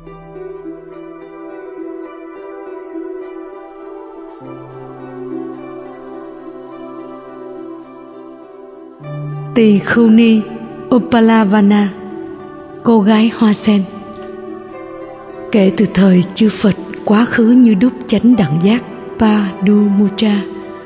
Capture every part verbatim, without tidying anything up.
Tỳ Khưu Ni Upalavana, cô gái hoa sen. Kể từ thời chư Phật quá khứ như đúc chánh đẳng giác Padumutra,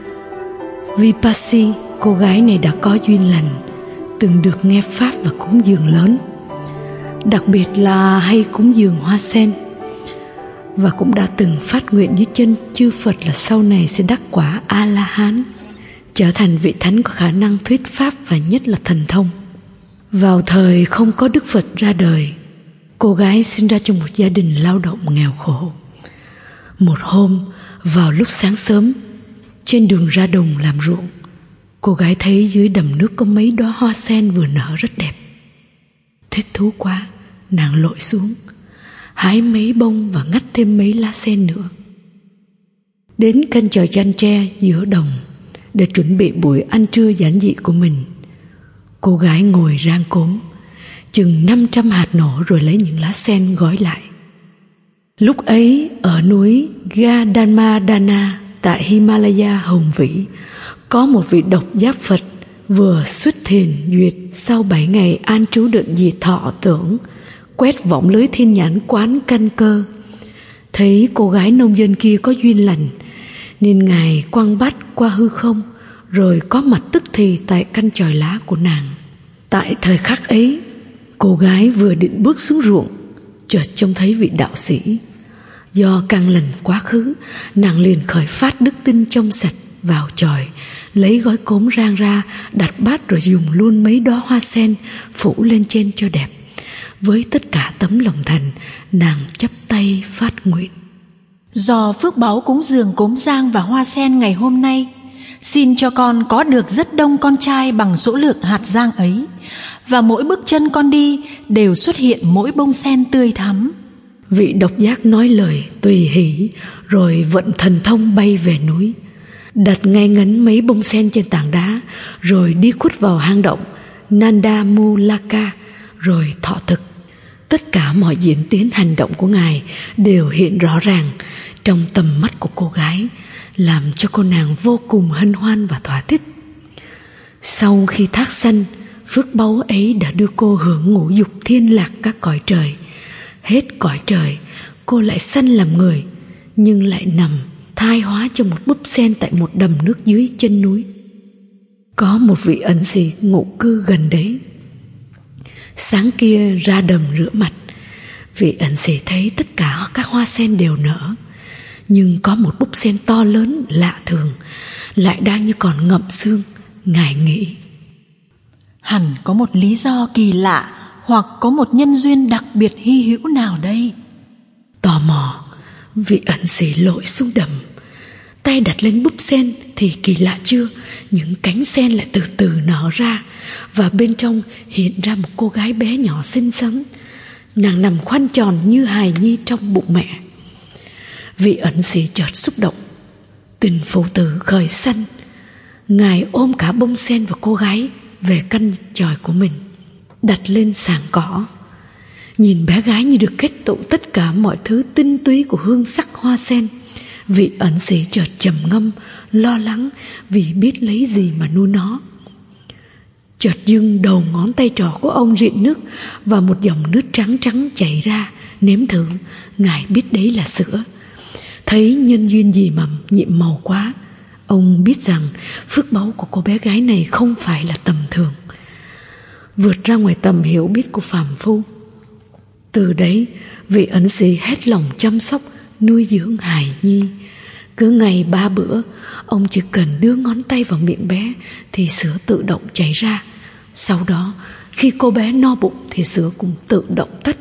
Vipassi, cô gái này đã có duyên lành, từng được nghe pháp và cúng dường lớn, đặc biệt là hay cúng dường hoa sen, và cũng đã từng phát nguyện dưới chân chư Phật là sau này sẽ đắc quả A-la-hán, trở thành vị thánh có khả năng thuyết pháp và nhất là thần thông. Vào thời không có Đức Phật ra đời, cô gái sinh ra trong một gia đình lao động nghèo khổ. Một hôm, vào lúc sáng sớm, trên đường ra đồng làm ruộng, cô gái thấy dưới đầm nước có mấy đóa hoa sen vừa nở rất đẹp. Thích thú quá, nàng lội xuống, hái mấy bông và ngắt thêm mấy lá sen nữa. Đến căn chòi chăn tre giữa đồng để chuẩn bị buổi ăn trưa giản dị của mình, cô gái ngồi rang cốm chừng năm trăm hạt nổ rồi lấy những lá sen gói lại. Lúc ấy ở núi Gandhamadana tại Himalaya hùng vĩ, có một vị độc giác Phật vừa xuất thiền duyệt sau bảy ngày an trú định diệt thọ tưởng, quét vọng lưới thiên nhãn quán căn cơ, thấy cô gái nông dân kia có duyên lành, nên Ngài quăng bát qua hư không, rồi có mặt tức thì tại căn chòi lá của nàng. Tại thời khắc ấy, cô gái vừa định bước xuống ruộng, chợt trông thấy vị đạo sĩ. Do căn lành quá khứ, nàng liền khởi phát đức tin trong sạch, vào chòi, lấy gói cốm rang ra, đặt bát rồi dùng luôn mấy đóa hoa sen phủ lên trên cho đẹp. Với tất cả tấm lòng thành, nàng chắp tay phát nguyện: do phước báu cúng dường cốm rang và hoa sen ngày hôm nay, xin cho con có được rất đông con trai bằng số lượng hạt rang ấy, và mỗi bước chân con đi đều xuất hiện mỗi bông sen tươi thắm. Vị độc giác nói lời tùy hỷ, rồi vận thần thông bay về núi, đặt ngay ngắn mấy bông sen trên tảng đá, rồi đi khuất vào hang động Nandamulaka, rồi thọ thực. Tất cả mọi diễn tiến hành động của Ngài đều hiện rõ ràng trong tầm mắt của cô gái, làm cho cô nàng vô cùng hân hoan và thỏa thích. Sau khi thác sanh, phước báu ấy đã đưa cô hưởng ngũ dục thiên lạc các cõi trời. Hết cõi trời, cô lại sanh làm người, nhưng lại nằm thai hóa trong một búp sen tại một đầm nước dưới chân núi. Có một vị ẩn sĩ ngụ cư gần đấy. Sáng kia ra đầm rửa mặt, vị ẩn sĩ thấy tất cả các hoa sen đều nở, nhưng có một búp sen to lớn lạ thường lại đang như còn ngậm xương. Ngài nghĩ: hẳn có một lý do kỳ lạ, hoặc có một nhân duyên đặc biệt hy hữu nào đây. Tò mò, vị ẩn sĩ lội xuống đầm, tay đặt lên búp sen thì kỳ lạ chưa, những cánh sen lại từ từ nở ra, và bên trong hiện ra một cô gái bé nhỏ xinh xắn. Nàng nằm khoanh tròn như hài nhi trong bụng mẹ. Vị ẩn sĩ chợt xúc động, tình phụ tử khởi sanh. Ngài ôm cả bông sen và cô gái về căn chòi của mình, đặt lên sàng cỏ. Nhìn bé gái như được kết tụ tất cả mọi thứ tinh túy của hương sắc hoa sen, vị ẩn sĩ chợt trầm ngâm, lo lắng vì biết lấy gì mà nuôi nó. Chợt dưng đầu ngón tay trỏ của ông rịn nước, và một dòng nước trắng trắng chảy ra. Nếm thử, Ngài biết đấy là sữa. Thấy nhân duyên gì mà nhiệm màu quá, ông biết rằng phước báu của cô bé gái này không phải là tầm thường, vượt ra ngoài tầm hiểu biết của phàm phu. Từ đấy, vị ẩn sĩ hết lòng chăm sóc, nuôi dưỡng hài nhi. Cứ ngày ba bữa, ông chỉ cần đưa ngón tay vào miệng bé thì sữa tự động chảy ra. Sau đó, khi cô bé no bụng thì sữa cũng tự động tắt.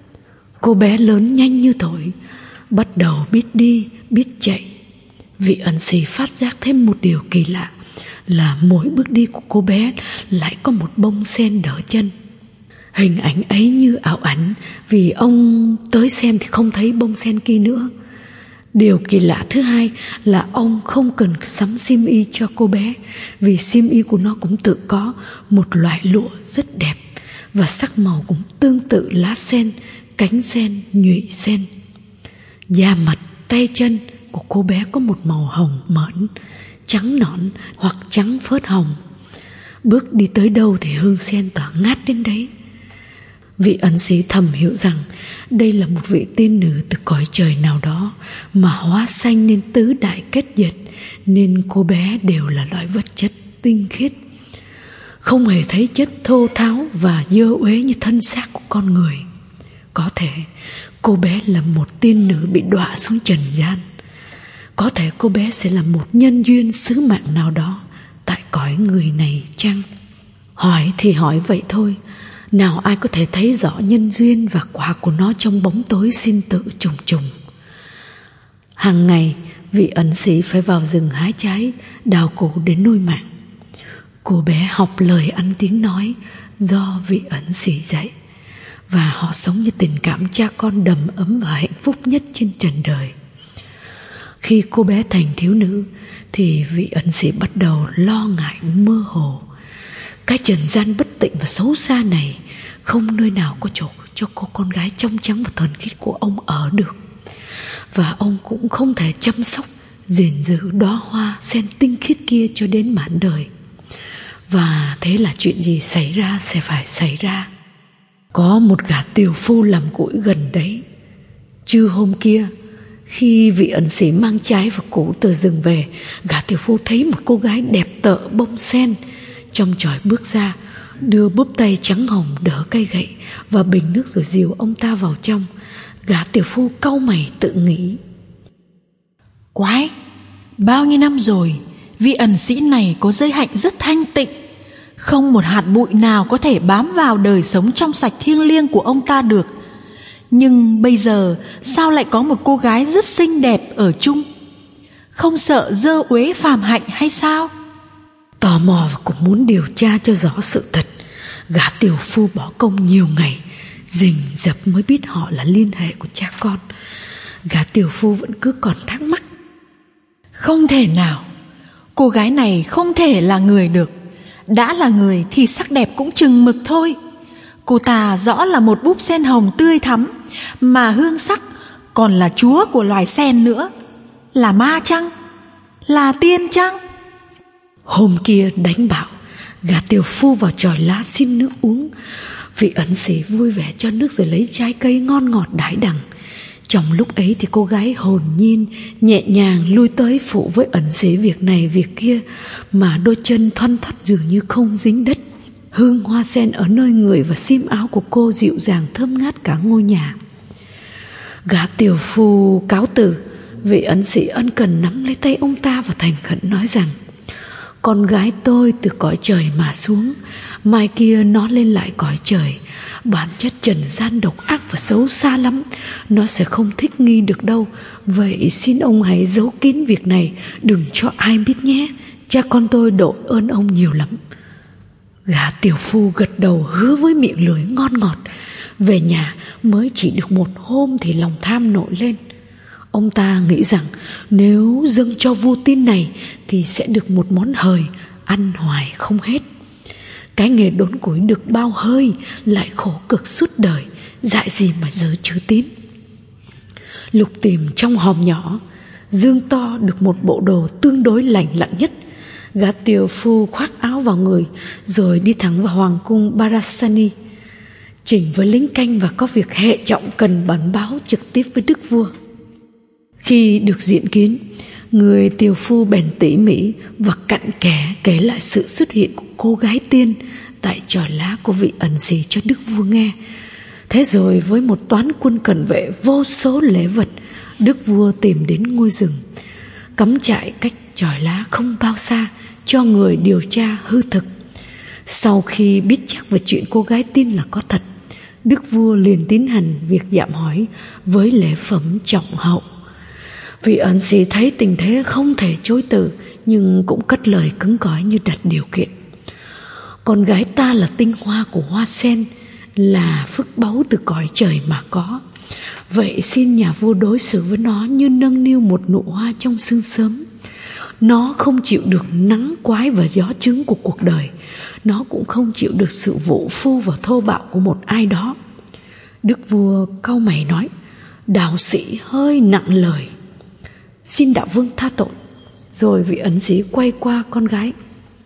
Cô bé lớn nhanh như thổi, bắt đầu biết đi, biết chạy. Vị ẩn sĩ phát giác thêm một điều kỳ lạ, là mỗi bước đi của cô bé lại có một bông sen đỡ chân. Hình ảnh ấy như ảo ảnh, vì ông tới xem thì không thấy bông sen kia nữa. Điều kỳ lạ thứ hai là ông không cần sắm xiêm y cho cô bé, vì xiêm y của nó cũng tự có một loại lụa rất đẹp, và sắc màu cũng tương tự lá sen, cánh sen, nhụy sen. Da mặt, tay chân của cô bé có một màu hồng mởn, trắng nõn hoặc trắng phớt hồng. Bước đi tới đâu thì hương sen tỏa ngát đến đấy. Vị ẩn sĩ thầm hiểu rằng đây là một vị tiên nữ từ cõi trời nào đó mà hóa sanh nên tứ đại kết dịch, nên cô bé đều là loại vật chất tinh khiết, không hề thấy chất thô tháo và dơ uế như thân xác của con người. Có thể cô bé là một tiên nữ bị đọa xuống trần gian. Có thể cô bé sẽ là một nhân duyên sứ mạng nào đó tại cõi người này chăng? Hỏi thì hỏi vậy thôi, nào ai có thể thấy rõ nhân duyên và quả của nó trong bóng tối sinh tử trùng trùng. Hàng ngày vị ẩn sĩ phải vào rừng hái trái, đào củ để nuôi mạng. Cô bé học lời ăn tiếng nói do vị ẩn sĩ dạy, và họ sống như tình cảm cha con đầm ấm và hạnh phúc nhất trên trần đời. Khi cô bé thành thiếu nữ thì vị ẩn sĩ bắt đầu lo ngại mơ hồ. Cái trần gian bất tịnh và xấu xa này không nơi nào có chỗ cho cô con gái trong trắng và thuần khiết của ông ở được. Và ông cũng không thể chăm sóc, gìn giữ đóa hoa sen tinh khiết kia cho đến mãn đời. Và thế là chuyện gì xảy ra sẽ phải xảy ra. Có một gã tiều phu làm củi gần đấy. Trưa hôm kia, khi vị ẩn sĩ mang trái và củ từ rừng về, gã tiều phu thấy một cô gái đẹp tợ bông sen trong chòi bước ra, đưa búp tay trắng hồng đỡ cây gậy và bình nước rồi dìu ông ta vào trong. Gã tiều phu cau mày tự nghĩ: Quái, bao nhiêu năm rồi vị ẩn sĩ này có giới hạnh rất thanh tịnh, không một hạt bụi nào có thể bám vào đời sống trong sạch thiêng liêng của ông ta được. Nhưng bây giờ sao lại có một cô gái rất xinh đẹp ở chung? Không sợ dơ uế phàm hạnh hay sao? Tò mò và cũng muốn điều tra cho rõ sự thật, gã tiều phu bỏ công nhiều ngày, rình rập mới biết họ là liên hệ của cha con. Gã tiều phu vẫn cứ còn thắc mắc: Không thể nào, cô gái này không thể là người được. Đã là người thì sắc đẹp cũng chừng mực thôi. Cô ta rõ là một búp sen hồng tươi thắm, mà hương sắc còn là chúa của loài sen nữa. Là ma chăng? Là tiên chăng? Hôm kia đánh bạo, gã tiều phu vào chòi lá xin nước uống. Vị ẩn sĩ vui vẻ cho nước rồi lấy trái cây ngon ngọt đãi đằng. Trong lúc ấy thì cô gái hồn nhiên nhẹ nhàng lui tới phụ với ẩn sĩ việc này việc kia, mà đôi chân thoăn thoắt dường như không dính đất. Hương hoa sen ở nơi người và xiêm áo của cô dịu dàng thơm ngát cả ngôi nhà. Gã tiều phu cáo từ. Vị ẩn sĩ ân cần nắm lấy tay ông ta và thành khẩn nói rằng: Con gái tôi từ cõi trời mà xuống, mai kia nó lên lại cõi trời. Bản chất trần gian độc ác và xấu xa lắm, nó sẽ không thích nghi được đâu. Vậy xin ông hãy giấu kín việc này, đừng cho ai biết nhé. Cha con tôi đội ơn ông nhiều lắm. Gã tiều phu gật đầu hứa với miệng lưỡi ngon ngọt. Về nhà mới chỉ được một hôm thì lòng tham nổi lên. Ông ta nghĩ rằng nếu dâng cho vua tin này thì sẽ được một món hời, ăn hoài không hết. Cái nghề đốn củi được bao hơi, lại khổ cực suốt đời, dại gì mà giữ chữ tín. Lục tìm trong hòm nhỏ, dương to được một bộ đồ tương đối lành lặn nhất. Gã tiều phu khoác áo vào người rồi đi thẳng vào hoàng cung Parasani, chỉnh với lính canh và có việc hệ trọng cần bẩm báo trực tiếp với đức vua. Khi được diện kiến, người tiều phu bèn tỉ mỉ và cặn kẽ kể lại sự xuất hiện của cô gái tiên tại chòi lá của vị ẩn sĩ cho đức vua nghe. Thế rồi với một toán quân cận vệ vô số lễ vật, đức vua tìm đến ngôi rừng, cắm trại cách chòi lá không bao xa cho người điều tra hư thực. Sau khi biết chắc về chuyện cô gái tiên là có thật, đức vua liền tiến hành việc dạm hỏi với lễ phẩm trọng hậu. Vị ẩn sĩ thấy tình thế không thể chối từ, nhưng cũng cất lời cứng cỏi như đặt điều kiện. Con gái ta là tinh hoa của hoa sen, là phước báu từ cõi trời mà có. Vậy xin nhà vua đối xử với nó như nâng niu một nụ hoa trong sương sớm. Nó không chịu được nắng quái và gió trứng của cuộc đời. Nó cũng không chịu được sự vũ phu và thô bạo của một ai đó. Đức vua cau mày nói: đạo sĩ hơi nặng lời, xin đạo vương tha tội. Rồi vị ẩn sĩ quay qua con gái: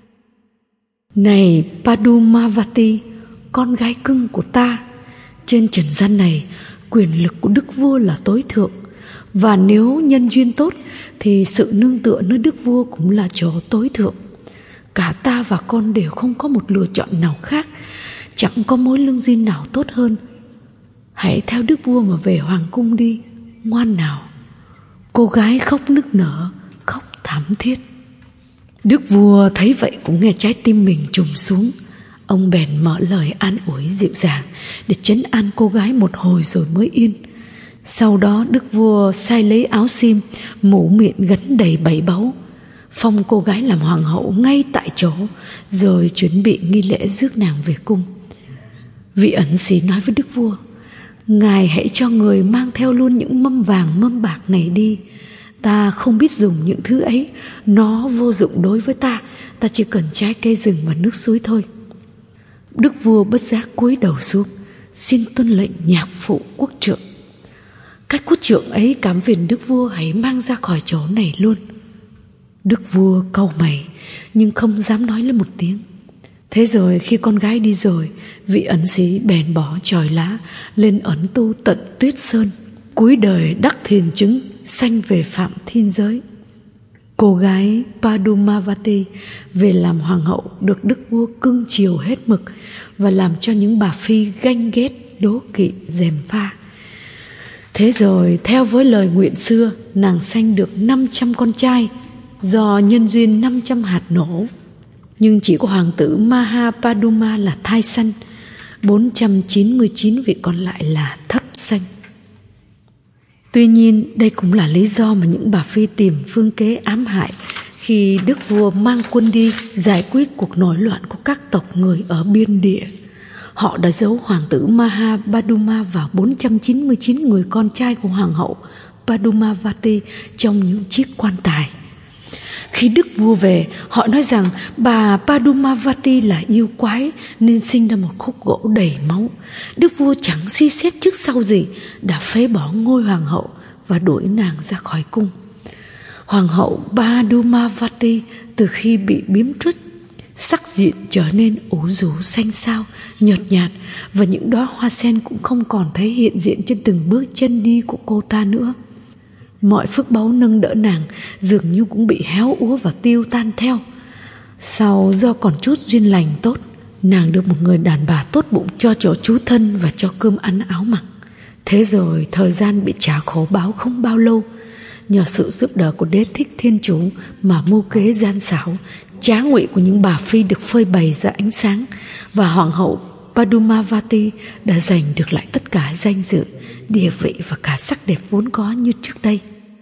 này Padumavati, con gái cưng của ta, trên trần gian này quyền lực của đức vua là tối thượng, và nếu nhân duyên tốt thì sự nương tựa nơi đức vua cũng là chỗ tối thượng. Cả ta và con đều không có một lựa chọn nào khác, chẳng có mối lương duyên nào tốt hơn. Hãy theo đức vua mà về hoàng cung đi, ngoan nào. Cô gái khóc nức nở, khóc thảm thiết. Đức vua thấy vậy cũng nghe trái tim mình trùng xuống. Ông bèn mở lời an ủi dịu dàng để trấn an cô gái một hồi rồi mới yên. Sau đó đức vua sai lấy áo xiêm, mũ miệng gắn đầy bảy báu, phong cô gái làm hoàng hậu ngay tại chỗ, rồi chuẩn bị nghi lễ rước nàng về cung. Vị ẩn sĩ nói với đức vua: ngài hãy cho người mang theo luôn những mâm vàng mâm bạc này đi. Ta không biết dùng những thứ ấy, nó vô dụng đối với ta. Ta chỉ cần trái cây rừng và nước suối thôi. Đức vua bất giác cúi đầu xuống, xin tuân lệnh nhạc phụ quốc trượng. Các quốc trượng ấy cảm phiền đức vua hãy mang ra khỏi chỗ này luôn. Đức vua cau mày nhưng không dám nói lên một tiếng. Thế rồi khi con gái đi rồi, vị ẩn sĩ bèn bỏ chòi lá lên ẩn tu tận Tuyết Sơn, cuối đời đắc thiền chứng, sanh về phạm thiên giới. Cô gái Padumavati về làm hoàng hậu được đức vua cưng chiều hết mực, và làm cho những bà phi ganh ghét, đố kỵ, gièm pha. Thế rồi theo với lời nguyện xưa, nàng sanh được năm trăm con trai, do nhân duyên năm trăm hạt nổ. Nhưng chỉ có hoàng tử Mahapaduma là thai sanh, bốn trăm chín mươi chín vị còn lại là thấp sanh. Tuy nhiên đây cũng là lý do mà những bà phi tìm phương kế ám hại khi đức vua mang quân đi giải quyết cuộc nổi loạn của các tộc người ở biên địa. Họ đã giấu hoàng tử Mahapaduma và bốn trăm chín mươi chín người con trai của hoàng hậu Padumavati trong những chiếc quan tài. Khi đức vua về, họ nói rằng bà Padumavati là yêu quái nên sinh ra một khúc gỗ đầy máu. Đức vua chẳng suy xét trước sau gì đã phế bỏ ngôi hoàng hậu và đuổi nàng ra khỏi cung. Hoàng hậu Padumavati từ khi bị biếm truất, sắc diện trở nên ủ rũ xanh xao, nhợt nhạt, và những đóa hoa sen cũng không còn thấy hiện diện trên từng bước chân đi của cô ta nữa. Mọi phước báu nâng đỡ nàng dường như cũng bị héo úa và tiêu tan theo. Sau do còn chút duyên lành tốt, nàng được một người đàn bà tốt bụng cho chỗ trú thân và cho cơm ăn áo mặc. Thế rồi thời gian bị trả khổ báo không bao lâu. Nhờ sự giúp đỡ của Đế Thích Thiên Chủ mà mưu kế gian xảo, trá ngụy của những bà phi được phơi bày ra ánh sáng, và hoàng hậu Padumavati đã giành được lại tất cả danh dự, địa vị và cả sắc đẹp vốn có như trước đây.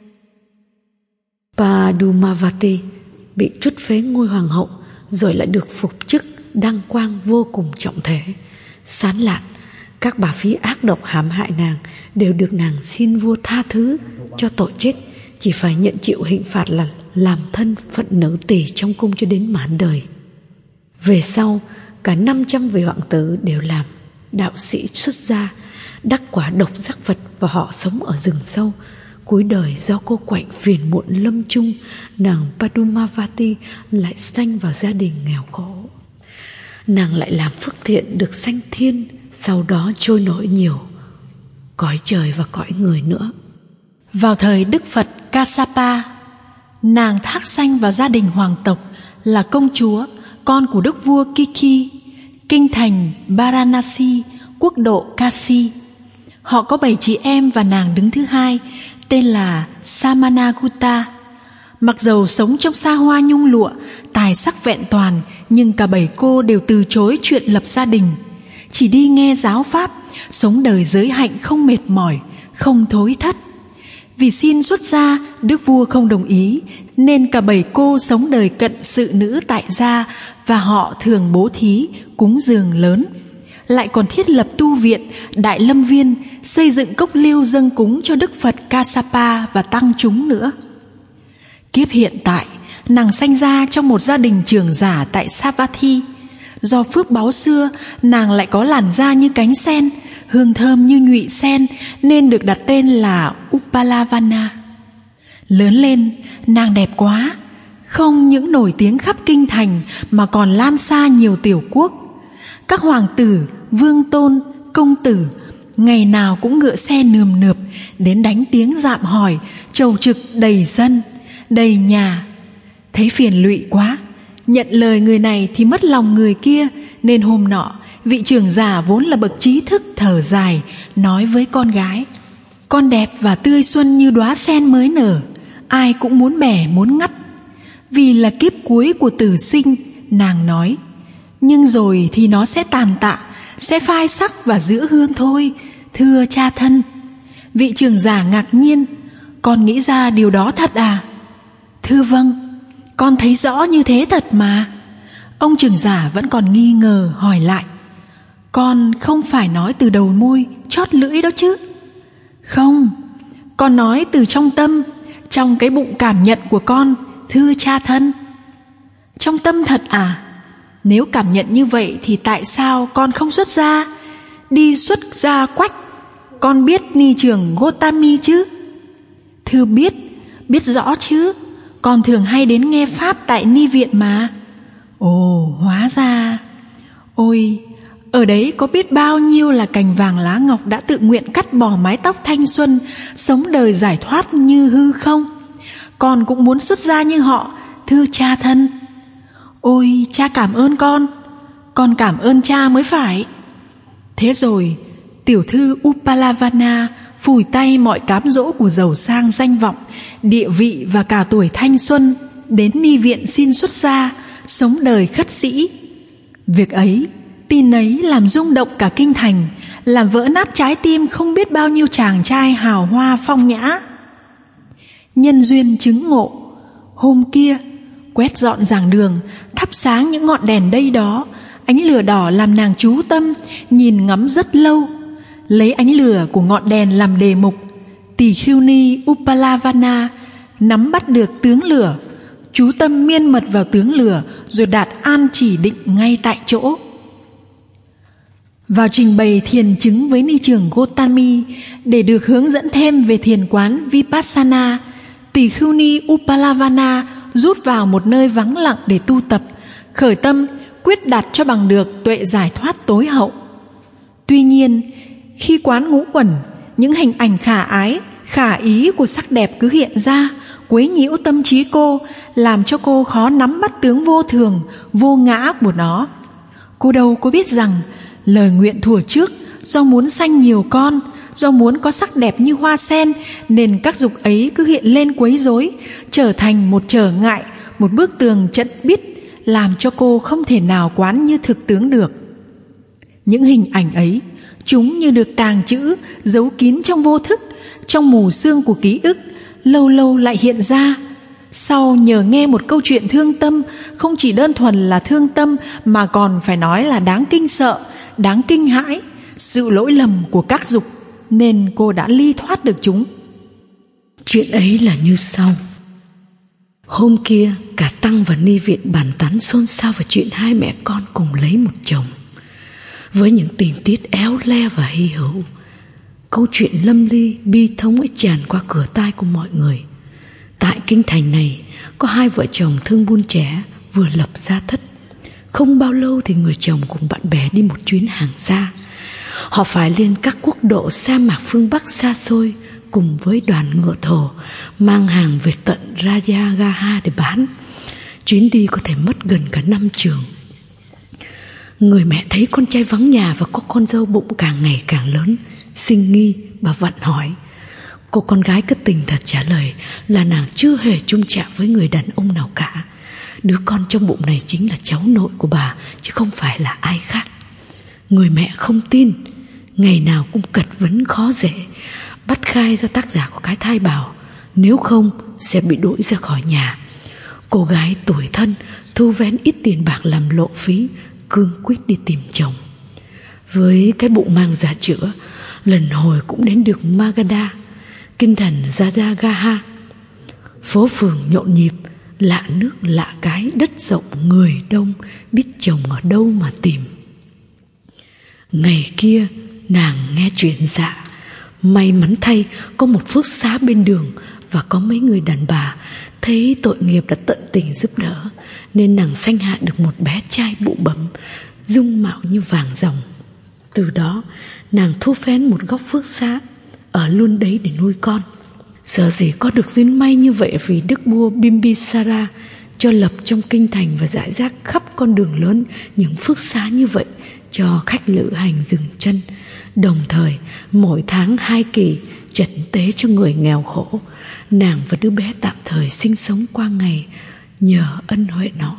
Padumavati bị truất phế ngôi hoàng hậu, rồi lại được phục chức đăng quang vô cùng trọng thể, sán lạn. Các bà phi ác độc hãm hại nàng đều được nàng xin vua tha thứ cho tội chết, chỉ phải nhận chịu hình phạt là làm thân phận nữ tỳ trong cung cho đến mãn đời. Về sau, cả năm trăm vị hoàng tử đều làm đạo sĩ xuất gia, đắc quả độc giác Phật, và họ sống ở rừng sâu. Cuối đời do cô quạnh phiền muộn lâm chung, nàng Padumavati lại sanh vào gia đình nghèo khổ. Nàng lại làm phước thiện được sanh thiên, sau đó trôi nổi nhiều cõi trời và cõi người nữa. Vào thời Đức Phật Kassapa, nàng thác sanh vào gia đình hoàng tộc, là công chúa, con của đức vua Kiki, kinh thành Varanasi, quốc độ Kashi. Họ có bảy chị em và nàng đứng thứ hai, tên là Samanagutta. Mặc dầu sống trong xa hoa nhung lụa, tài sắc vẹn toàn, nhưng cả bảy cô đều từ chối chuyện lập gia đình, chỉ đi nghe giáo pháp, sống đời giới hạnh không mệt mỏi, không thối thất. Vì xin xuất gia, đức vua không đồng ý, nên cả bảy cô sống đời cận sự nữ tại gia, và họ thường bố thí, cúng dường lớn, lại còn thiết lập tu viện, đại lâm viên, xây dựng cốc liêu dâng cúng cho Đức Phật Kassapa và tăng chúng nữa. Kiếp hiện tại, nàng sanh ra trong một gia đình trưởng giả tại Savatthi. Do phước báu xưa, nàng lại có làn da như cánh sen, hương thơm như nhụy sen nên được đặt tên là Uppalavana. Lớn lên, nàng đẹp quá, không những nổi tiếng khắp kinh thành mà còn lan xa nhiều tiểu quốc. Các hoàng tử, vương tôn, công tử ngày nào cũng ngựa xe nườm nượp đến đánh tiếng dạm hỏi, chầu trực đầy sân, đầy nhà. Thấy phiền lụy quá, nhận lời người này thì mất lòng người kia, nên hôm nọ vị trưởng giả vốn là bậc trí thức thở dài, nói với con gái: con đẹp và tươi xuân như đóa sen mới nở, ai cũng muốn bẻ muốn ngắt. Vì là kiếp cuối của tử sinh, nàng nói, nhưng rồi thì nó sẽ tàn tạ, sẽ phai sắc và giữ hương thôi, thưa cha thân. Vị trưởng giả ngạc nhiên: con nghĩ ra điều đó thật à? Thưa vâng, con thấy rõ như thế thật mà. Ông trưởng giả vẫn còn nghi ngờ hỏi lại: con không phải nói từ đầu môi chót lưỡi đó chứ? Không, con nói từ trong tâm, trong cái bụng cảm nhận của con, thưa cha thân. Trong tâm thật à? Nếu cảm nhận như vậy thì tại sao con không xuất gia, đi xuất gia quách? Con biết ni trưởng Gotami chứ? Thưa biết, biết rõ chứ. Con thường hay đến nghe pháp tại ni viện mà. Ồ, hóa ra. Ôi, ở đấy có biết bao nhiêu là cành vàng lá ngọc đã tự nguyện cắt bỏ mái tóc thanh xuân, sống đời giải thoát như hư không? Con cũng muốn xuất gia như họ, thưa cha thân. Ôi, cha cảm ơn con. Con cảm ơn cha mới phải. Thế rồi, tiểu thư Uppalavana phủi tay mọi cám dỗ của giàu sang danh vọng, địa vị và cả tuổi thanh xuân, đến ni viện xin xuất gia, sống đời khất sĩ. Việc ấy, tin ấy làm rung động cả kinh thành, làm vỡ nát trái tim không biết bao nhiêu chàng trai hào hoa phong nhã. Nhân duyên chứng ngộ, hôm kia quét dọn giảng đường, thắp sáng những ngọn đèn đây đó, ánh lửa đỏ làm nàng chú tâm, nhìn ngắm rất lâu. Lấy ánh lửa của ngọn đèn làm đề mục, Tỳ Khưu Ni Uppalavana nắm bắt được tướng lửa, chú tâm miên mật vào tướng lửa, rồi đạt an chỉ định ngay tại chỗ. Vào trình bày thiền chứng với ni trưởng Gotami để được hướng dẫn thêm về thiền quán Vipassana, Tỳ Khưu Ni Uppalavana rút vào một nơi vắng lặng để tu tập, khởi tâm quyết đạt cho bằng được tuệ giải thoát tối hậu. Tuy nhiên, khi quán ngũ uẩn, những hình ảnh khả ái, khả ý của sắc đẹp cứ hiện ra, quấy nhiễu tâm trí cô, làm cho cô khó nắm bắt tướng vô thường, vô ngã của nó. Cô đâu có biết rằng lời nguyện thuở trước do muốn sanh nhiều con, do muốn có sắc đẹp như hoa sen, nên các dục ấy cứ hiện lên quấy rối, trở thành một trở ngại, một bức tường chật bít, làm cho cô không thể nào quán như thực tướng được. Những hình ảnh ấy, chúng như được tàng trữ, giấu kín trong vô thức, trong mù sương của ký ức, lâu lâu lại hiện ra. Sau nhờ nghe một câu chuyện thương tâm, không chỉ đơn thuần là thương tâm mà còn phải nói là đáng kinh sợ, đáng kinh hãi, sự lỗi lầm của các dục, nên cô đã ly thoát được chúng. Chuyện ấy là như sau. Hôm kia, cả tăng và ni viện bàn tán xôn xao về chuyện hai mẹ con cùng lấy một chồng, với những tình tiết éo le và hy hữu. Câu chuyện lâm ly bi thống ấy tràn qua cửa tai của mọi người. Tại kinh thành này, có hai vợ chồng thương buôn trẻ vừa lập gia thất. Không bao lâu thì người chồng cùng bạn bè đi một chuyến hàng xa. Họ phải lên các quốc độ sa mạc phương Bắc xa xôi, cùng với đoàn ngựa thổ mang hàng về tận Rajagaha để bán. Chuyến đi có thể mất gần cả năm trường. Người mẹ thấy con trai vắng nhà và có con dâu bụng càng ngày càng lớn, sinh nghi. Bà vặn hỏi. Cô con gái cất tình thật trả lời là nàng chưa hề chung chạm với người đàn ông nào cả. Đứa con trong bụng này chính là cháu nội của bà, chứ không phải là ai khác. Người mẹ không tin, ngày nào cũng cật vấn khó dễ, bắt khai ra tác giả của cái thai bào, nếu không sẽ bị đuổi ra khỏi nhà. Cô gái tuổi thân thu vén ít tiền bạc làm lộ phí, cương quyết đi tìm chồng. Với cái bụng mang dạ chữa, lần hồi cũng đến được Magadha, kinh thành Rajagaha. Phố phường nhộn nhịp, lạ nước lạ cái, đất rộng người đông, biết chồng ở đâu mà tìm. Ngày kia nàng nghe chuyện dạ. May mắn thay có một phước xá bên đường, và có mấy người đàn bà thấy tội nghiệp đã tận tình giúp đỡ, nên nàng sanh hạ được một bé trai bụ bẩm, dung mạo như vàng ròng. Từ đó nàng thu phén một góc phước xá, ở luôn đấy để nuôi con. Giờ gì có được duyên may như vậy, vì đức vua Bimbisara cho lập trong kinh thành và rải rác khắp con đường lớn những phước xá như vậy cho khách lữ hành dừng chân. Đồng thời mỗi tháng hai kỳ trần tế cho người nghèo khổ. Nàng và đứa bé tạm thời sinh sống qua ngày nhờ ân huệ nọ.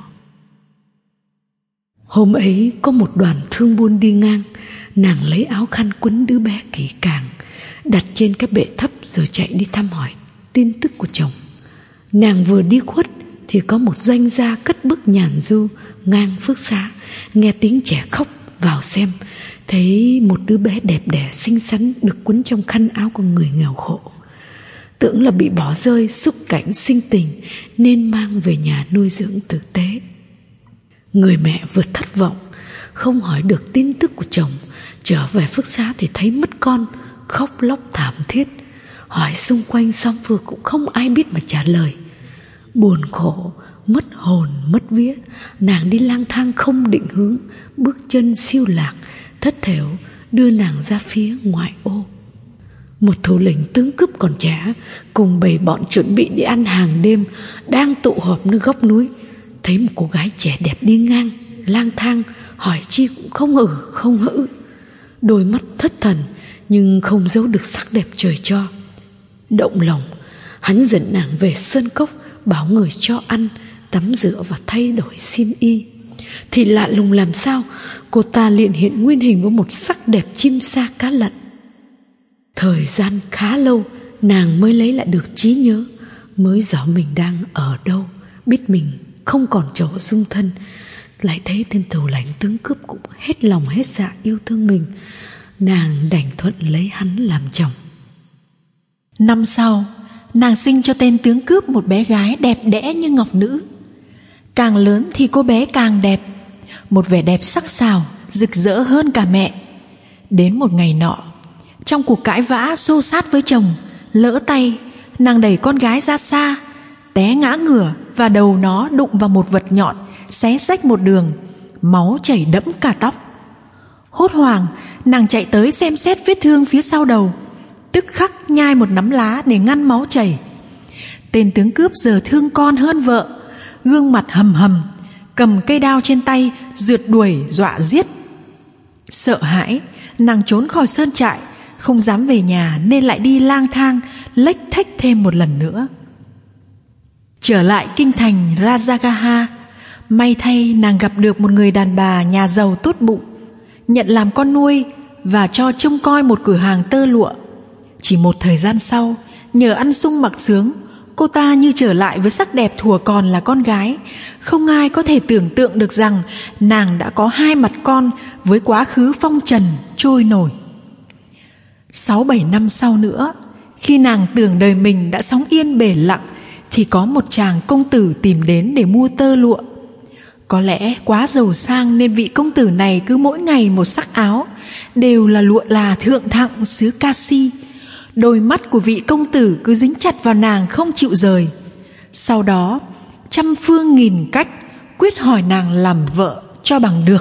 Hôm ấy có một đoàn thương buôn đi ngang. Nàng lấy áo khăn quấn đứa bé kỹ càng, đặt trên cái bệ thấp, rồi chạy đi thăm hỏi tin tức của chồng. Nàng vừa đi khuất thì có một doanh gia cất bước nhàn du ngang phước xá, nghe tiếng trẻ khóc vào xem, thấy một đứa bé đẹp đẽ xinh xắn được quấn trong khăn áo của người nghèo khổ. Tưởng là bị bỏ rơi, xúc cảnh sinh tình, nên mang về nhà nuôi dưỡng tử tế. Người mẹ vừa thất vọng, không hỏi được tin tức của chồng. Trở về phước xá thì thấy mất con, khóc lóc thảm thiết. Hỏi xung quanh song phương cũng không ai biết mà trả lời. Buồn khổ, mất hồn mất vía, nàng đi lang thang không định hướng, bước chân siêu lạc, thất thểu đưa nàng ra phía ngoại ô. Một thủ lĩnh tướng cướp còn trẻ cùng bầy bọn chuẩn bị đi ăn hàng đêm đang tụ họp nơi góc núi. Thấy một cô gái trẻ đẹp đi ngang lang thang, hỏi chi cũng không ử không hữ. Đôi mắt thất thần nhưng không giấu được sắc đẹp trời cho. Động lòng, hắn dẫn nàng về sơn cốc, bảo người cho ăn, tắm rửa và thay đổi xiêm y. Thì lạ lùng làm sao, cô ta liền hiện nguyên hình với một sắc đẹp chim sa cá lặn. Thời gian khá lâu, nàng mới lấy lại được trí nhớ, mới rõ mình đang ở đâu, biết mình không còn chỗ dung thân. Lại thấy tên thủ lãnh tướng cướp cũng hết lòng hết dạ yêu thương mình. Nàng đành thuận lấy hắn làm chồng. Năm sau, nàng sinh cho tên tướng cướp một bé gái đẹp đẽ như ngọc nữ. Càng lớn thì cô bé càng đẹp, một vẻ đẹp sắc sảo, rực rỡ hơn cả mẹ. Đến một ngày nọ, trong cuộc cãi vã xô sát với chồng, lỡ tay, nàng đẩy con gái ra xa, té ngã ngửa và đầu nó đụng vào một vật nhọn, xé rách một đường, máu chảy đẫm cả tóc. Hốt hoảng, nàng chạy tới xem xét vết thương phía sau đầu, tức khắc nhai một nắm lá để ngăn máu chảy. Tên tướng cướp giờ thương con hơn vợ, gương mặt hầm hầm, cầm cây đao trên tay, rượt đuổi dọa giết. Sợ hãi, nàng trốn khỏi sơn trại, không dám về nhà nên lại đi lang thang, lếch thếch thêm một lần nữa. Trở lại kinh thành Rajagaha, may thay nàng gặp được một người đàn bà nhà giàu tốt bụng, nhận làm con nuôi và cho trông coi một cửa hàng tơ lụa. Chỉ một thời gian sau, nhờ ăn sung mặc sướng, cô ta như trở lại với sắc đẹp thuở còn là con gái. Không ai có thể tưởng tượng được rằng nàng đã có hai mặt con với quá khứ phong trần trôi nổi. Sáu bảy năm sau nữa, khi nàng tưởng đời mình đã sóng yên bể lặng, thì có một chàng công tử tìm đến để mua tơ lụa. Có lẽ quá giàu sang nên vị công tử này cứ mỗi ngày một sắc áo, đều là lụa là thượng thặng xứ Kashi. Đôi mắt của vị công tử cứ dính chặt vào nàng không chịu rời. Sau đó trăm phương nghìn cách quyết hỏi nàng làm vợ cho bằng được.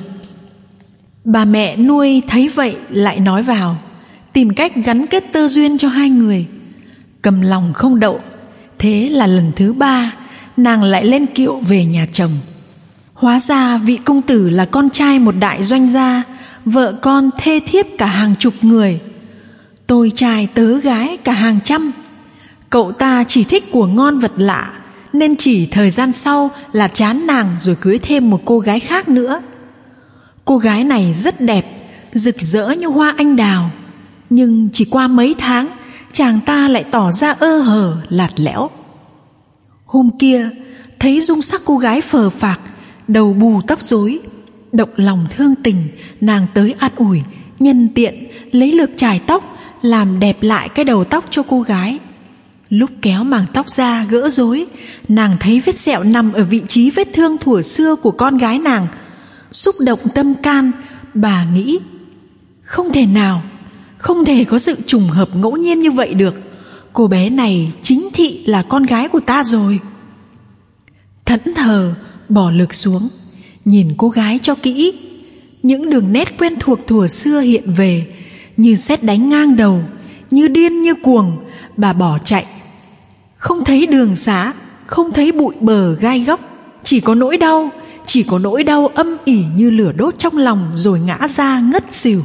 Bà mẹ nuôi thấy vậy lại nói vào, tìm cách gắn kết tơ duyên cho hai người. Cầm lòng không đậu, thế là lần thứ ba nàng lại lên kiệu về nhà chồng. Hóa ra vị công tử là con trai một đại doanh gia, vợ con thê thiếp cả hàng chục người, tôi trai tớ gái cả hàng trăm. Cậu ta chỉ thích của ngon vật lạ, nên chỉ thời gian sau là chán nàng rồi cưới thêm một cô gái khác nữa. Cô gái này rất đẹp, rực rỡ như hoa anh đào, nhưng chỉ qua mấy tháng, chàng ta lại tỏ ra ơ hờ, lạt lẽo. Hôm kia, thấy dung sắc cô gái phờ phạc, đầu bù tóc rối, động lòng thương tình, nàng tới an ủi, nhân tiện lấy lược chải tóc, làm đẹp lại cái đầu tóc cho cô gái. Lúc kéo màng tóc ra gỡ rối, nàng thấy vết sẹo nằm ở vị trí vết thương thuở xưa của con gái nàng. Xúc động tâm can, bà nghĩ không thể nào, Không thể có sự trùng hợp ngẫu nhiên như vậy được. Cô bé này chính thị là con gái của ta rồi. Thẫn thờ bỏ lược xuống, nhìn cô gái cho kỹ. Những đường nét quen thuộc thuở xưa hiện về, như sét đánh ngang đầu, như điên như cuồng. Bà bỏ chạy. Không thấy đường xá, không thấy bụi bờ gai góc, chỉ có nỗi đau, chỉ có nỗi đau âm ỉ như lửa đốt trong lòng, rồi ngã ra ngất xỉu.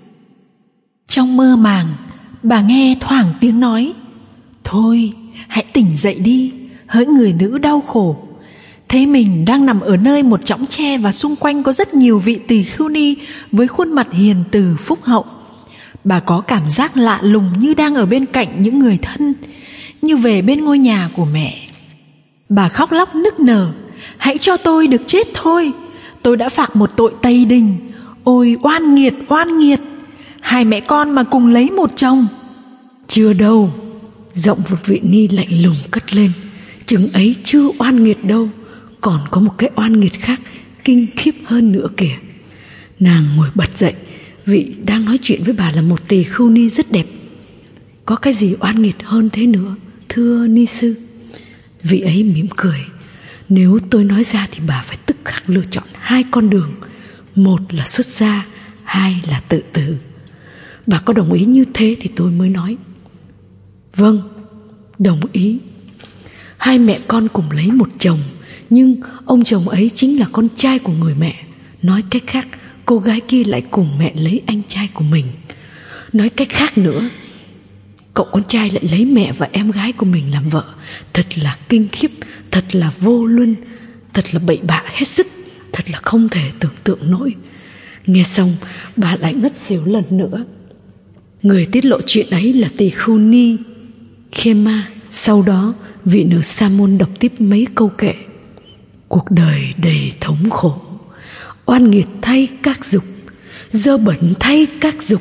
Trong mơ màng, bà nghe thoảng tiếng nói: thôi, hãy tỉnh dậy đi, hỡi người nữ đau khổ. Thấy mình đang nằm ở nơi một chõng tre và xung quanh có rất nhiều vị tỳ khưu ni với khuôn mặt hiền từ phúc hậu. Bà có cảm giác lạ lùng như đang ở bên cạnh những người thân, như về bên ngôi nhà của mẹ. Bà khóc lóc nức nở: hãy cho tôi được chết thôi, tôi đã phạm một tội tây đình. Ôi oan nghiệt, oan nghiệt, hai mẹ con mà cùng lấy một chồng. Chưa đâu, giọng một vị ni lạnh lùng cất lên. Chừng ấy chưa oan nghiệt đâu, còn có một cái oan nghiệt khác kinh khiếp hơn nữa kìa. Nàng ngồi bật dậy. Vị đang nói chuyện với bà là một tỳ khưu ni rất đẹp. Có cái gì oan nghiệt hơn thế nữa, thưa ni sư? Vị ấy mỉm cười. Nếu tôi nói ra thì bà phải tức khắc lựa chọn hai con đường. Một là xuất gia, hai là tự tử. Bà có đồng ý như thế thì tôi mới nói. Vâng, đồng ý. Hai mẹ con cùng lấy một chồng, nhưng ông chồng ấy chính là con trai của người mẹ. Nói cách khác, cô gái kia lại cùng mẹ lấy anh trai của mình. Nói cách khác nữa, cậu con trai lại lấy mẹ và em gái của mình làm vợ. Thật là kinh khiếp, thật là vô luân, thật là bậy bạ hết sức, thật là không thể tưởng tượng nổi. Nghe xong, bà lại ngất xỉu lần nữa. Người tiết lộ chuyện ấy là tỳ khưu ni Khema. Sau đó, vị nữ sa môn đọc tiếp mấy câu kệ. Cuộc đời đầy thống khổ, oan nghiệt thay các dục, dơ bẩn thay các dục,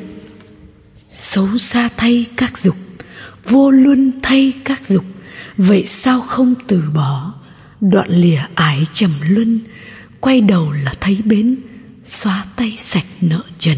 xấu xa thay các dục, vô luân thay các dục. Vậy sao không từ bỏ, đoạn lìa ải trầm luân, quay đầu là thấy bến, xóa tay sạch nợ trần.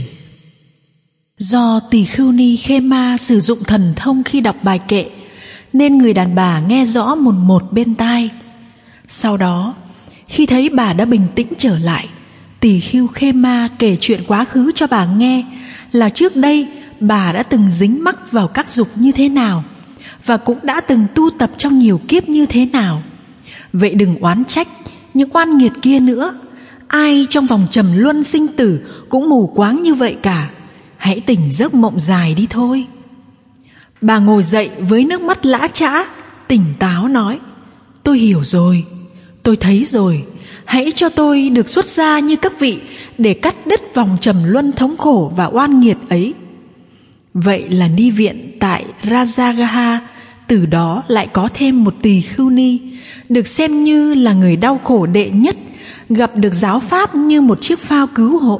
Do tỳ khưu ni Khema sử dụng thần thông khi đọc bài kệ, nên người đàn bà nghe rõ một một bên tai. Sau đó, khi thấy bà đã bình tĩnh trở lại, tỳ khưu Khema kể chuyện quá khứ cho bà nghe, là trước đây bà đã từng dính mắc vào các dục như thế nào, và cũng đã từng tu tập trong nhiều kiếp như thế nào. Vậy đừng oán trách những oan nghiệt kia nữa. Ai trong vòng trầm luân sinh tử cũng mù quáng như vậy cả. Hãy tỉnh giấc mộng dài đi thôi. Bà ngồi dậy với nước mắt lã chã, tỉnh táo nói: tôi hiểu rồi, tôi thấy rồi. Hãy cho tôi được xuất gia như các vị, để cắt đứt vòng trầm luân thống khổ và oan nghiệt ấy. Vậy là ni viện tại Rajagaha từ đó lại có thêm một tỳ khưu ni, được xem như là người đau khổ đệ nhất, gặp được giáo pháp như một chiếc phao cứu hộ.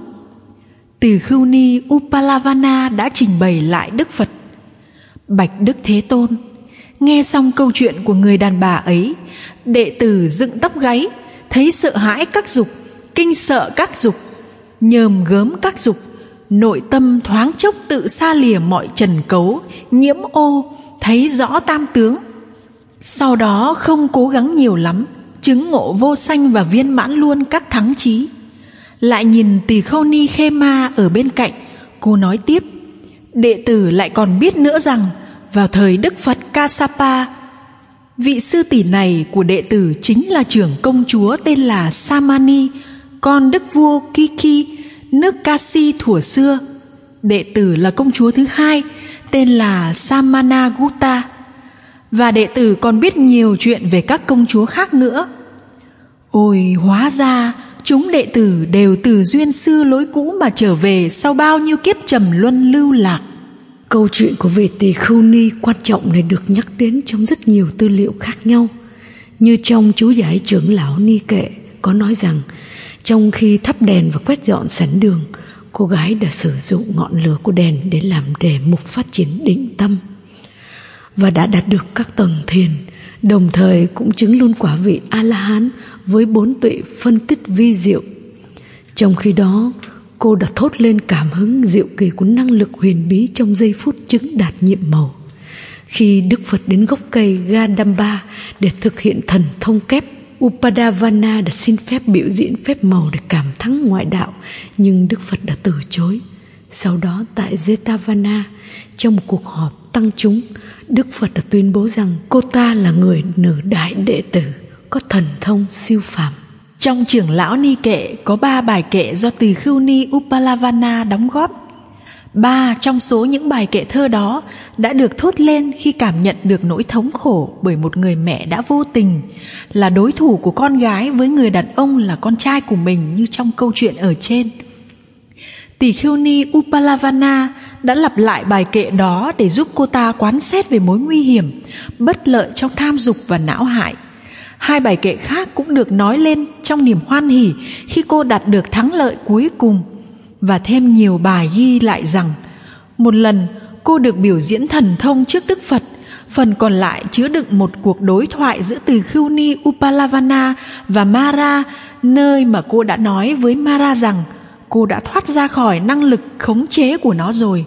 Tỳ khưu ni Upalavana đã trình bày lại Đức Phật: bạch Đức Thế Tôn, nghe xong câu chuyện của người đàn bà ấy, đệ tử dựng tóc gáy, thấy sợ hãi các dục, kinh sợ các dục, nhờm gớm các dục, nội tâm thoáng chốc tự xa lìa mọi trần cấu, nhiễm ô, thấy rõ tam tướng. Sau đó không cố gắng nhiều lắm, chứng ngộ vô sanh và viên mãn luôn các thắng trí. Lại nhìn tỳ khưu ni Khema ở bên cạnh, cô nói tiếp: đệ tử lại còn biết nữa rằng vào thời Đức Phật Kassapa, vị sư tỷ này của đệ tử chính là trưởng công chúa tên là Samani, con đức vua Kiki, nước Kasi thuở xưa. Đệ tử là công chúa thứ hai tên là Samanagutta. Và đệ tử còn biết nhiều chuyện về các công chúa khác nữa. Ôi, hóa ra chúng đệ tử đều từ duyên xưa lối cũ mà trở về sau bao nhiêu kiếp trầm luân lưu lạc. Câu chuyện của vị tỳ khưu ni quan trọng này được nhắc đến trong rất nhiều tư liệu khác nhau. Như trong chú giải trưởng lão Ni Kệ có nói rằng, trong khi thắp đèn và quét dọn sảnh đường, cô gái đã sử dụng ngọn lửa của đèn để làm đề mục phát triển định tâm, và đã đạt được các tầng thiền, đồng thời cũng chứng luôn quả vị A-la-hán với bốn tuệ phân tích vi diệu. Trong khi đó, cô đã thốt lên cảm hứng diệu kỳ của năng lực huyền bí trong giây phút chứng đạt nhiệm màu. Khi Đức Phật đến gốc cây Gadamba để thực hiện thần thông kép, Upadavana đã xin phép biểu diễn phép màu để cảm thắng ngoại đạo, nhưng Đức Phật đã từ chối. Sau đó tại Jetavana, trong một cuộc họp tăng chúng, Đức Phật đã tuyên bố rằng cô ta là người nữ đại đệ tử, có thần thông siêu phàm. Trong trưởng lão ni kệ có ba bài kệ do Tỳ Khưu Ni Upalavana đóng góp. Ba trong số những bài kệ thơ đó đã được thốt lên khi cảm nhận được nỗi thống khổ bởi một người mẹ đã vô tình là đối thủ của con gái với người đàn ông là con trai của mình, như trong câu chuyện ở trên. Tỳ Khưu Ni Upalavana đã lặp lại bài kệ đó để giúp cô ta quán xét về mối nguy hiểm, bất lợi trong tham dục và não hại. Hai bài kệ khác cũng được nói lên trong niềm hoan hỉ khi cô đạt được thắng lợi cuối cùng. Và thêm nhiều bài ghi lại rằng một lần cô được biểu diễn thần thông trước Đức Phật, phần còn lại chứa đựng một cuộc đối thoại giữa Tỳ Khưu Ni Upalavana và Mara, nơi mà cô đã nói với Mara rằng cô đã thoát ra khỏi năng lực khống chế của nó rồi.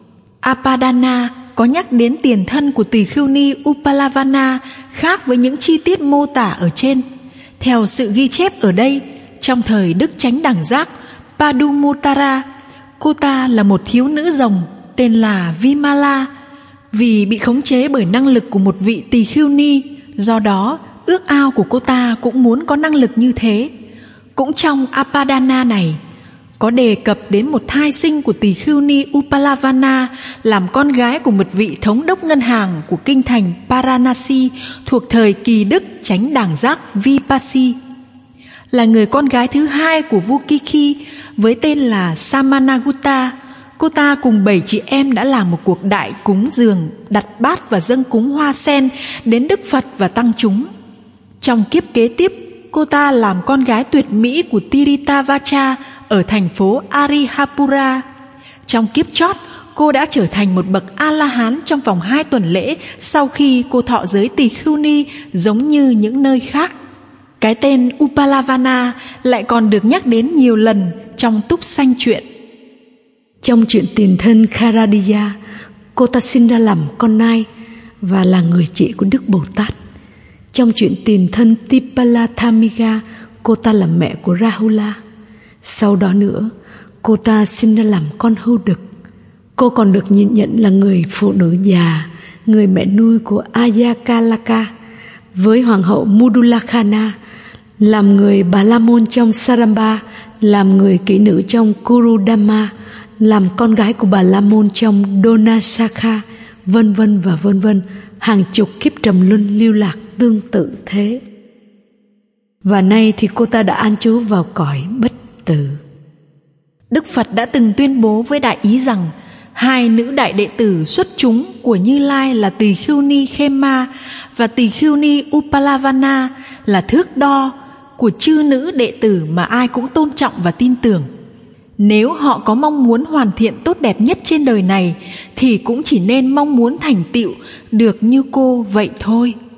Apadana có nhắc đến tiền thân của Tỳ Khưu Ni Upalavana khác với những chi tiết mô tả ở trên. Theo sự ghi chép ở đây, trong thời Đức Chánh Đẳng Giác Padumuttara, cô ta là một thiếu nữ rồng tên là Vimala. Vì bị khống chế bởi năng lực của một vị Tỳ Khưu Ni, do đó ước ao của cô ta cũng muốn có năng lực như thế. Cũng trong Apadana này có đề cập đến một thai sinh của Tỳ Khưu Ni Upalavana làm con gái của một vị thống đốc ngân hàng của kinh thành Paranasi thuộc thời kỳ Đức Chánh Đẳng Giác Vipassi. Là người con gái thứ hai của vua Kiki với tên là Samanagutta, cô ta cùng bảy chị em đã làm một cuộc đại cúng dường, đặt bát và dâng cúng hoa sen đến Đức Phật và tăng chúng. Trong kiếp kế tiếp, cô ta làm con gái tuyệt mỹ của Tiritavacha ở thành phố Arihapura. Trong kiếp chót, cô đã trở thành một bậc A-la-hán trong vòng hai tuần lễ sau khi cô thọ giới Tỳ Khưu Ni giống như những nơi khác. Cái tên Upalavana lại còn được nhắc đến nhiều lần trong túc sanh truyện. Trong chuyện tiền thân Kharadiya, cô ta sinh ra làm con nai và là người chị của Đức Bồ Tát. Trong chuyện tiền thân Tipalathamiga, cô ta là mẹ của Rahula. Sau đó nữa, cô ta sinh ra làm con hưu đực. Cô còn được nhìn nhận là người phụ nữ già, người mẹ nuôi của Ayakalaka, với hoàng hậu Mudulakhana, làm người Bà La Môn trong Saramba, làm người kỹ nữ trong Kurudama, làm con gái của Bà La Môn trong Donasakha, vân vân và vân vân. Hàng chục kiếp trầm luân lưu lạc tương tự thế. Và nay thì cô ta đã an trú vào cõi bất tử. Đức Phật đã từng tuyên bố với đại ý rằng hai nữ đại đệ tử xuất chúng của Như Lai là Tỳ Khưu Ni Khema và Tỳ Khưu Ni Upalavana là thước đo của chư nữ đệ tử mà ai cũng tôn trọng và tin tưởng. Nếu họ có mong muốn hoàn thiện tốt đẹp nhất trên đời này thì cũng chỉ nên mong muốn thành tựu được như cô vậy thôi.